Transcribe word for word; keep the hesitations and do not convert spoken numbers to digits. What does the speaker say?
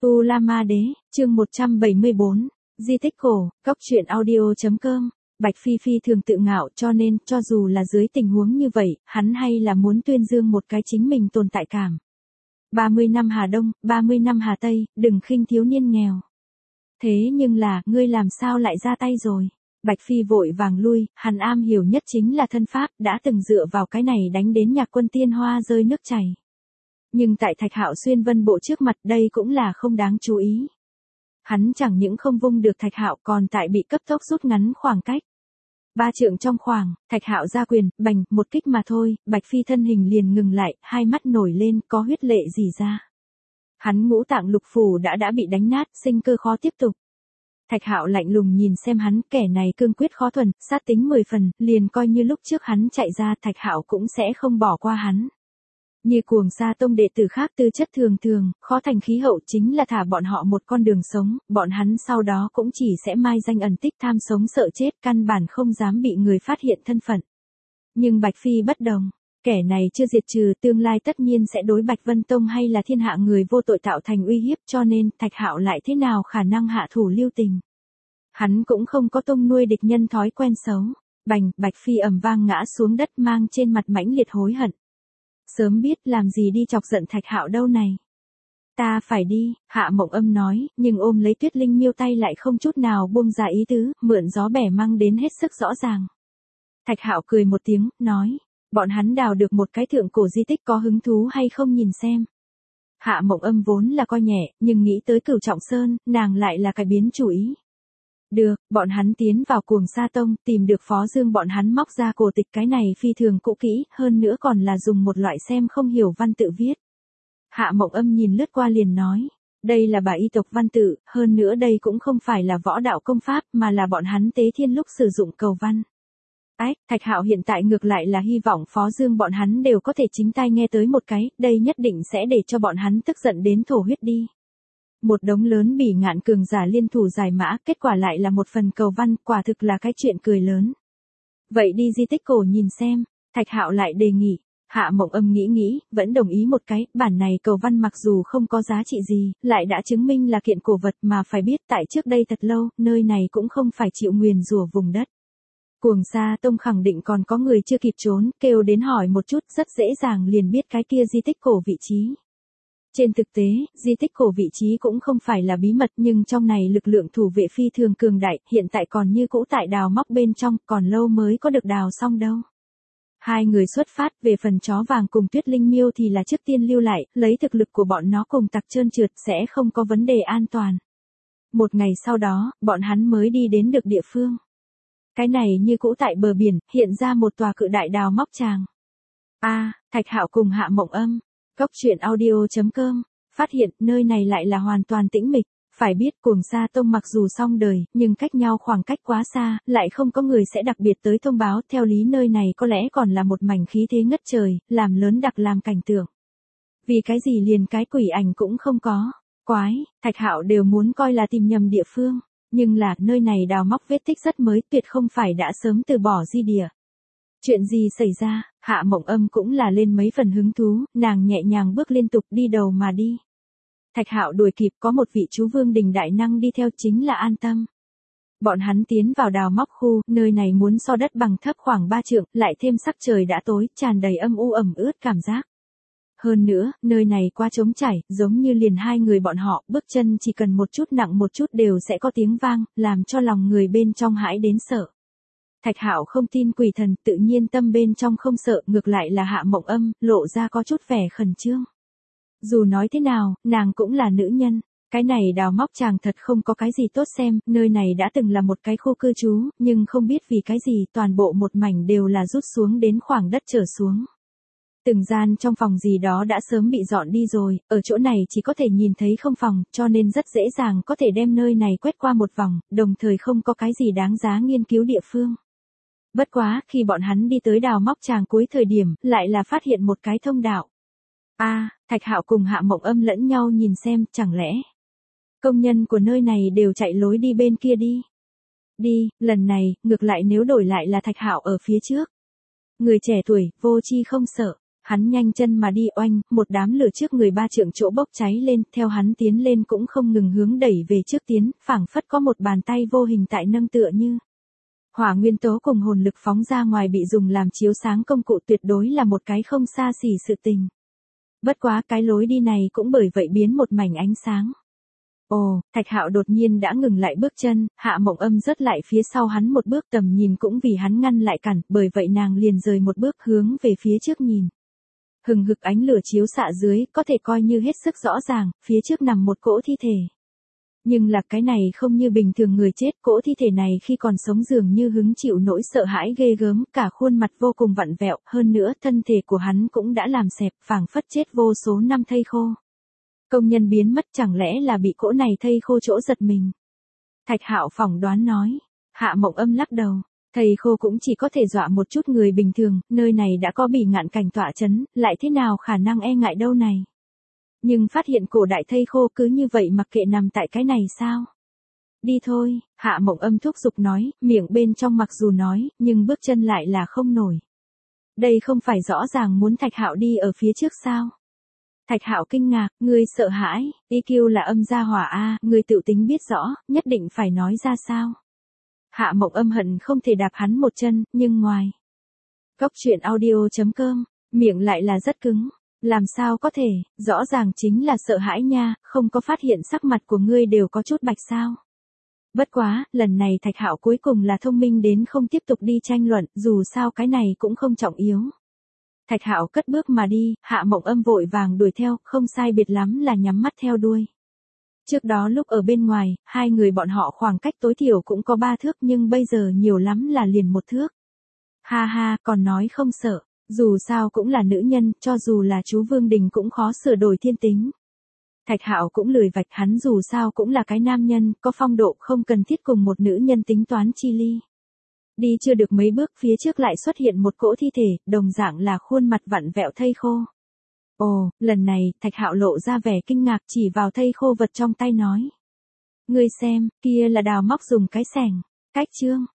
U La Ma Đế, chương một trăm bảy mươi bốn, Di tích cổ, Cốc truyện audio.com. Bạch Phi Phi thường tự ngạo cho nên, cho dù là dưới tình huống như vậy, hắn hay là muốn tuyên dương một cái chính mình tồn tại cảm. ba mươi năm Hà Đông, ba mươi năm Hà Tây, đừng khinh thiếu niên nghèo. Thế nhưng là, ngươi làm sao lại ra tay rồi? Bạch Phi vội vàng lui, hắn am hiểu nhất chính là thân pháp, đã từng dựa vào cái này đánh đến Nhạc Quân Tiên Hoa rơi nước chảy. Nhưng tại Thạch Hạo xuyên vân bộ trước mặt đây cũng là không đáng chú ý. Hắn chẳng những không vung được Thạch Hạo còn tại bị cấp tốc rút ngắn khoảng cách. Ba trượng trong khoảng, Thạch Hạo ra quyền, bành, một kích mà thôi, Bạch Phi thân hình liền ngừng lại, hai mắt nổi lên, có huyết lệ rỉ ra. Hắn ngũ tạng lục phủ đã đã bị đánh nát, sinh cơ khó tiếp tục. Thạch Hạo lạnh lùng nhìn xem hắn, kẻ này cương quyết khó thuần, sát tính mười phần, liền coi như lúc trước hắn chạy ra, Thạch Hạo cũng sẽ không bỏ qua hắn. Như Cuồng Sa Tông đệ tử khác tư chất thường thường, khó thành khí hậu chính là thả bọn họ một con đường sống, bọn hắn sau đó cũng chỉ sẽ mai danh ẩn tích tham sống sợ chết, căn bản không dám bị người phát hiện thân phận. Nhưng Bạch Phi bất đồng, kẻ này chưa diệt trừ, tương lai tất nhiên sẽ đối Bạch Vân Tông hay là thiên hạ người vô tội tạo thành uy hiếp, cho nên Thạch Hạo lại thế nào khả năng hạ thủ lưu tình. Hắn cũng không có tông nuôi địch nhân thói quen xấu. Bành, Bạch Phi ầm vang ngã xuống đất mang trên mặt mãnh liệt hối hận. Sớm biết làm gì đi chọc giận Thạch Hạo đâu này. Ta phải đi, Hạ Mộng Âm nói, nhưng ôm lấy Tuyết Linh Miêu tay lại không chút nào buông ra ý tứ, mượn gió bẻ măng đến hết sức rõ ràng. Thạch Hạo cười một tiếng, nói, bọn hắn đào được một cái thượng cổ di tích, có hứng thú hay không nhìn xem. Hạ Mộng Âm vốn là coi nhẹ, nhưng nghĩ tới Cửu Trọng Sơn, nàng lại là cải biến chủ ý. Được, bọn hắn tiến vào Cuồng Sa Tông, tìm được Phó Dương, bọn hắn móc ra cổ tịch, cái này phi thường cũ kỹ, hơn nữa còn là dùng một loại xem không hiểu văn tự viết. Hạ Mộng Âm nhìn lướt qua liền nói, đây là bà y tộc văn tự, hơn nữa đây cũng không phải là võ đạo công pháp, mà là bọn hắn tế thiên lúc sử dụng cầu văn. Ách, Thạch Hạo hiện tại ngược lại là hy vọng Phó Dương bọn hắn đều có thể chính tai nghe tới một cái, đây nhất định sẽ để cho bọn hắn tức giận đến thổ huyết đi. Một đống lớn bỉ ngạn cường giả liên thủ giải mã, kết quả lại là một phần cầu văn, quả thực là cái chuyện cười lớn. Vậy đi di tích cổ nhìn xem, Thạch Hạo lại đề nghị. Hạ Mộng Âm nghĩ nghĩ, vẫn đồng ý một cái, bản này cầu văn mặc dù không có giá trị gì, lại đã chứng minh là kiện cổ vật, mà phải biết tại trước đây thật lâu, nơi này cũng không phải chịu nguyền rủa vùng đất. Cuồng Sa Tông khẳng định còn có người chưa kịp trốn, kêu đến hỏi một chút, rất dễ dàng liền biết cái kia di tích cổ vị trí. Trên thực tế, di tích cổ vị trí cũng không phải là bí mật, nhưng trong này lực lượng thủ vệ phi thường cường đại, hiện tại còn như cũ tại đào móc bên trong, còn lâu mới có được đào xong đâu. Hai người xuất phát, về phần chó vàng cùng Tuyết Linh Miêu thì là trước tiên lưu lại, lấy thực lực của bọn nó cùng tặc trơn trượt sẽ không có vấn đề an toàn. Một ngày sau đó, bọn hắn mới đi đến được địa phương. Cái này như cũ tại bờ biển, hiện ra một tòa cự đại đào móc tràng. A, à, Thạch Hạo cùng Hạ Mộng Âm. Cốc truyện audio.com, phát hiện nơi này lại là hoàn toàn tĩnh mịch, phải biết Cuồng Sa Tông mặc dù xong đời, nhưng cách nhau khoảng cách quá xa, lại không có người sẽ đặc biệt tới thông báo, theo lý nơi này có lẽ còn là một mảnh khí thế ngất trời, làm lớn đặc làm cảnh tượng. Vì cái gì liền cái quỷ ảnh cũng không có, quái, Thạch Hạo đều muốn coi là tìm nhầm địa phương, nhưng là nơi này đào móc vết tích rất mới, tuyệt không phải đã sớm từ bỏ di địa. Chuyện gì xảy ra, Hạ Mộng Âm cũng là lên mấy phần hứng thú, nàng nhẹ nhàng bước liên tục đi đầu mà đi. Thạch Hạo đuổi kịp, có một vị chú vương đình đại năng đi theo chính là An Tâm. Bọn hắn tiến vào đào móc khu, nơi này muốn so đất bằng thấp khoảng ba trượng, lại thêm sắc trời đã tối, tràn đầy âm u ẩm ướt cảm giác. Hơn nữa, nơi này qua trống trải, giống như liền hai người bọn họ, bước chân chỉ cần một chút nặng một chút đều sẽ có tiếng vang, làm cho lòng người bên trong hãi đến sợ. Thạch Hạo không tin quỷ thần, tự nhiên tâm bên trong không sợ, ngược lại là Hạ Mộng Âm, lộ ra có chút vẻ khẩn trương. Dù nói thế nào, nàng cũng là nữ nhân, cái này đào móc chàng thật không có cái gì tốt xem, nơi này đã từng là một cái khu cư trú, nhưng không biết vì cái gì toàn bộ một mảnh đều là rút xuống đến khoảng đất trở xuống. Từng gian trong phòng gì đó đã sớm bị dọn đi rồi, ở chỗ này chỉ có thể nhìn thấy không phòng, cho nên rất dễ dàng có thể đem nơi này quét qua một vòng, đồng thời không có cái gì đáng giá nghiên cứu địa phương. Bất quá, khi bọn hắn đi tới đào móc tràng cuối thời điểm, lại là phát hiện một cái thông đạo. A, à, Thạch Hạo cùng Hạ Mộng Âm lẫn nhau nhìn xem, chẳng lẽ công nhân của nơi này đều chạy lối đi bên kia đi. Đi, lần này, ngược lại nếu đổi lại là Thạch Hạo ở phía trước. Người trẻ tuổi, vô tri không sợ, Hắn nhanh chân mà đi oanh, một đám lửa trước người ba trượng chỗ bốc cháy lên, theo hắn tiến lên cũng không ngừng hướng đẩy về trước tiến, phảng phất có một bàn tay vô hình tại nâng tựa như. Hỏa nguyên tố cùng hồn lực phóng ra ngoài bị dùng làm chiếu sáng công cụ tuyệt đối là một cái không xa xỉ sự tình. Bất quá cái lối đi này cũng bởi vậy biến một mảnh ánh sáng. Ồ, Thạch Hạo đột nhiên đã ngừng lại bước chân, Hạ Mộng Âm rớt lại phía sau hắn một bước, tầm nhìn cũng vì hắn ngăn lại cản, bởi vậy nàng liền rời một bước hướng về phía trước nhìn. Hừng hực ánh lửa chiếu xạ dưới, có thể coi như hết sức rõ ràng, phía trước nằm một cỗ thi thể. Nhưng là cái này không như bình thường người chết, cỗ thi thể này khi còn sống dường như hứng chịu nỗi sợ hãi ghê gớm, cả khuôn mặt vô cùng vặn vẹo, hơn nữa thân thể của hắn cũng đã làm xẹp, phảng phất chết vô số năm thây khô. Công nhân biến mất, chẳng lẽ là bị cỗ này thây khô chỗ giật mình. Thạch Hạo phỏng đoán nói. Hạ Mộng Âm lắc đầu. Thây khô cũng chỉ có thể dọa một chút người bình thường, nơi này đã có bỉ ngạn cảnh tọa chấn, lại thế nào khả năng e ngại đâu này. Nhưng phát hiện cổ đại thây khô cứ như vậy mặc kệ nằm tại cái này sao? Đi thôi, Hạ Mộng Âm thúc giục nói, miệng bên trong mặc dù nói, nhưng bước chân lại là không nổi. Đây không phải rõ ràng muốn Thạch Hạo đi ở phía trước sao? Thạch Hạo kinh ngạc, ngươi sợ hãi, i kiu là âm gia hỏa a, ngươi tự tính biết rõ, nhất định phải nói ra sao? Hạ Mộng Âm hận không thể đạp hắn một chân, nhưng ngoài. Cốc truyện audio chấm com, miệng lại là rất cứng. Làm sao có thể, rõ ràng chính là sợ hãi nha, không có phát hiện sắc mặt của ngươi đều có chút bạch sao. Bất quá, lần này Thạch Hạo cuối cùng là thông minh đến không tiếp tục đi tranh luận, dù sao cái này cũng không trọng yếu. Thạch Hạo cất bước mà đi, Hạ Mộng Âm vội vàng đuổi theo, không sai biệt lắm là nhắm mắt theo đuôi. Trước đó lúc ở bên ngoài, hai người bọn họ khoảng cách tối thiểu cũng có ba thước nhưng bây giờ nhiều lắm là liền một thước. Ha ha, còn nói không sợ. Dù sao cũng là nữ nhân, cho dù là chú Vương Đình cũng khó sửa đổi thiên tính. Thạch Hạo cũng lười vạch, hắn dù sao cũng là cái nam nhân, có phong độ, không cần thiết cùng một nữ nhân tính toán chi ly. Đi chưa được mấy bước, phía trước lại xuất hiện một cỗ thi thể, đồng dạng là khuôn mặt vặn vẹo thây khô. Ồ, lần này, Thạch Hạo lộ ra vẻ kinh ngạc, chỉ vào thây khô vật trong tay nói. Ngươi xem, kia là đào móc dùng cái xẻng. Cách chương,